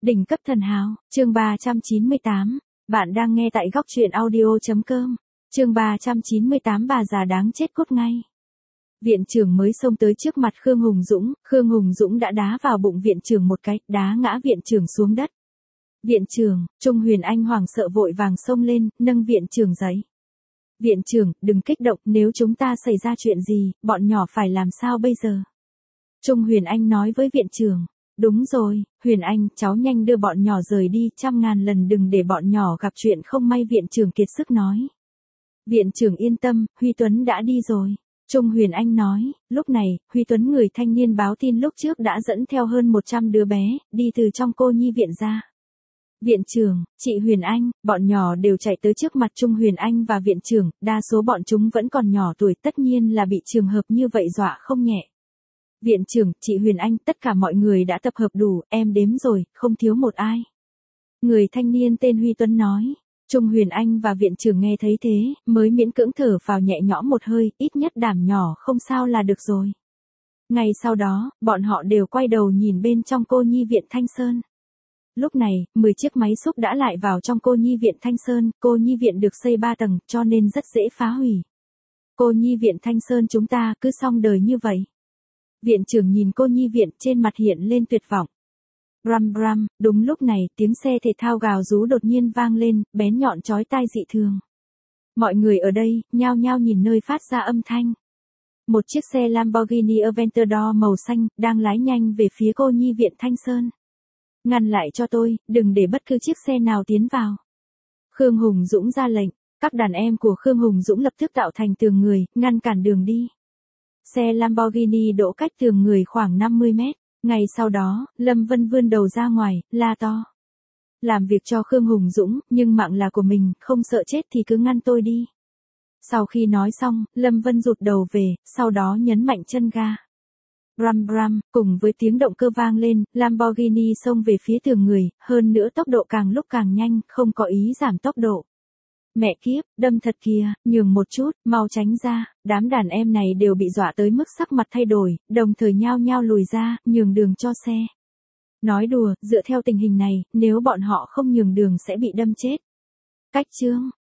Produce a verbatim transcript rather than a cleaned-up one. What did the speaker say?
Đỉnh cấp thần hào, chương ba trăm chín mươi tám. Bạn đang nghe tại góc truyện audio.com. Chương ba trăm chín mươi tám bà già đáng chết cút ngay. Viện trưởng mới xông tới trước mặt Khương Hùng Dũng, Khương Hùng Dũng đã đá vào bụng viện trưởng một cái, đá ngã viện trưởng xuống đất. Viện trưởng, Trung Huyền Anh hoảng sợ vội vàng xông lên, nâng viện trưởng dậy. Viện trưởng, đừng kích động, nếu chúng ta xảy ra chuyện gì, bọn nhỏ phải làm sao bây giờ? Trung Huyền Anh nói với viện trưởng. Đúng rồi, Huyền Anh, cháu nhanh đưa bọn nhỏ rời đi, trăm ngàn lần đừng để bọn nhỏ gặp chuyện không may, viện trưởng kiệt sức nói. Viện trưởng yên tâm, Huy Tuấn đã đi rồi. Trung Huyền Anh nói, lúc này, Huy Tuấn người thanh niên báo tin lúc trước đã dẫn theo hơn một trăm đứa bé, đi từ trong cô nhi viện ra. Viện trưởng, chị Huyền Anh, bọn nhỏ đều chạy tới trước mặt Trung Huyền Anh và viện trưởng, đa số bọn chúng vẫn còn nhỏ tuổi, tất nhiên là bị trường hợp như vậy dọa không nhẹ. Viện trưởng, chị Huyền Anh, tất cả mọi người đã tập hợp đủ, em đếm rồi, không thiếu một ai. Người thanh niên tên Huy Tuấn nói. Trung Huyền Anh và viện trưởng nghe thấy thế, mới miễn cưỡng thở vào nhẹ nhõm một hơi, ít nhất đảm nhỏ không sao là được rồi. Ngay sau đó, bọn họ đều quay đầu nhìn bên trong cô nhi viện Thanh Sơn. Lúc này, mười chiếc máy xúc đã lại vào trong cô nhi viện Thanh Sơn, cô nhi viện được xây ba tầng, cho nên rất dễ phá hủy. Cô nhi viện Thanh Sơn chúng ta cứ xong đời như vậy. Viện trưởng nhìn cô nhi viện, trên mặt hiện lên tuyệt vọng. Bram bram, đúng lúc này, tiếng xe thể thao gào rú đột nhiên vang lên, bén nhọn chói tai dị thường. Mọi người ở đây, nhao nhao nhìn nơi phát ra âm thanh. Một chiếc xe Lamborghini Aventador màu xanh, đang lái nhanh về phía cô nhi viện Thanh Sơn. Ngăn lại cho tôi, đừng để bất cứ chiếc xe nào tiến vào. Khương Hùng Dũng ra lệnh, các đàn em của Khương Hùng Dũng lập tức tạo thành tường người, ngăn cản đường đi. Xe Lamborghini đỗ cách tường người khoảng năm mươi mét. Ngay sau đó, Lâm Vân vươn đầu ra ngoài, la to. Làm việc cho Khương Hùng Dũng, nhưng mạng là của mình, không sợ chết thì cứ ngăn tôi đi. Sau khi nói xong, Lâm Vân rụt đầu về, sau đó nhấn mạnh chân ga. Bram bram, cùng với tiếng động cơ vang lên, Lamborghini xông về phía tường người, hơn nữa tốc độ càng lúc càng nhanh, không có ý giảm tốc độ. Mẹ kiếp, đâm thật kìa, nhường một chút, mau tránh ra, đám đàn em này đều bị dọa tới mức sắc mặt thay đổi, đồng thời nhao nhao lùi ra, nhường đường cho xe. Nói đùa, dựa theo tình hình này, nếu bọn họ không nhường đường sẽ bị đâm chết. Cách chương,